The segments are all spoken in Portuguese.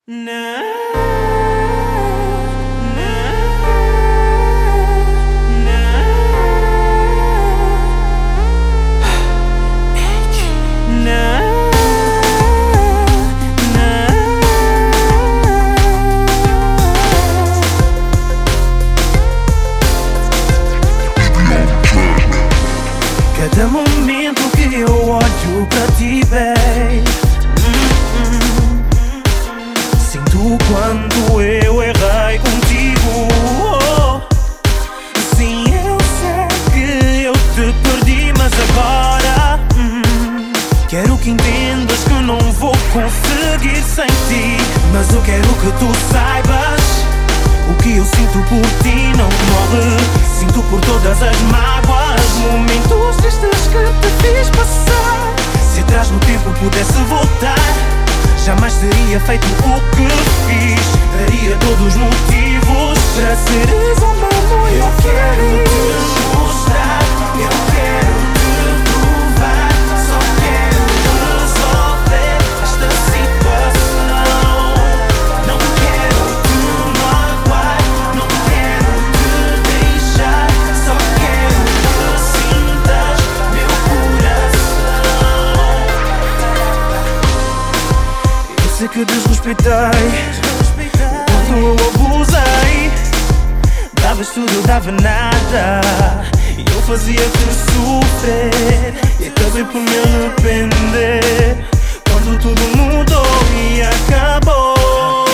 Não, cada momento que eu olho para ti, babe, sinto quando eu errei contigo. Sim, eu sei que eu te perdi, mas agora quero que entendas que não vou conseguir sem ti. Mas eu quero que tu saibas, o que eu sinto por ti não morre. Sinto por todas as mágoas, momentos tristes que te fiz passar. Se atrás no tempo pudesse voltar, jamais teria feito o que fiz. Daria todos os motivos para seres o meu. Eu quero te mostrar, eu quero te provar. Só quero resolver esta situação. Não quero te magoar, não quero te deixar. Só quero que sintas meu coração. Eu sei que desrespeitei, quando eu abusei. Davas tudo, eu dava nada, e eu fazia-te sofrer. E acabei por me arrepender, quando tudo mudou e acabou.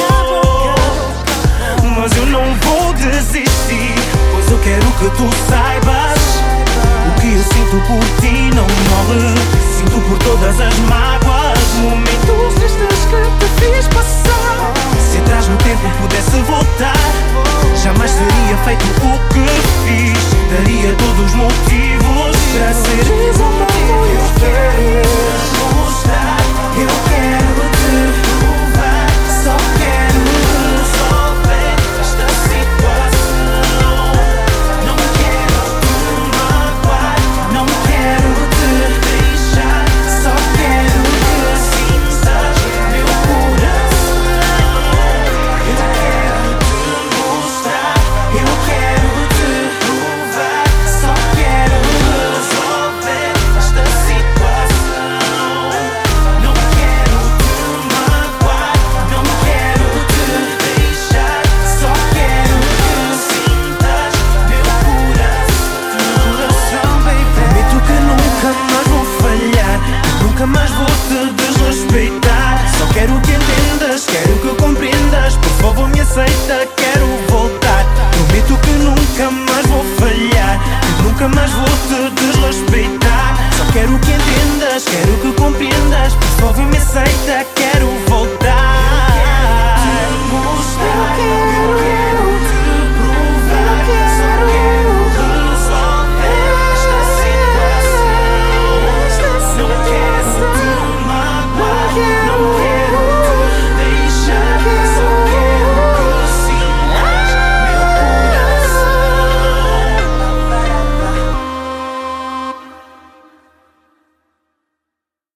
Mas eu não vou desistir, pois eu quero que tu saibas, o que eu sinto por ti não morre. Sinto por todas as mágoas, momentos tristes que te fiz passar. Se atrás no tempo pudesse voltar, jamais teria feito o que fiz. Daria todos os motivos para seres o meu. Eu quero te mostrar, eu quero te provar. Só quero resolver esta situação. Não quero te magoar, não quero te deixar. Só quero que sintas meu coração. Eu quero te mostrar, eu quero te provar. Só quero resolver esta situação. Não quero te magoar, não quero te deixar. Só quero que sintas meu coração, baby. Prometo que nunca mais vou falhar, que nunca mais vou te desrespeitar. Só quero que entendas, quero que compreendas. Por favor me aceita, quero voltar. Prometo que nunca mais vou falhar, que nunca mais vou te desrespeitar. Só quero que entendas, quero que compreendas. Por favor me aceita, quero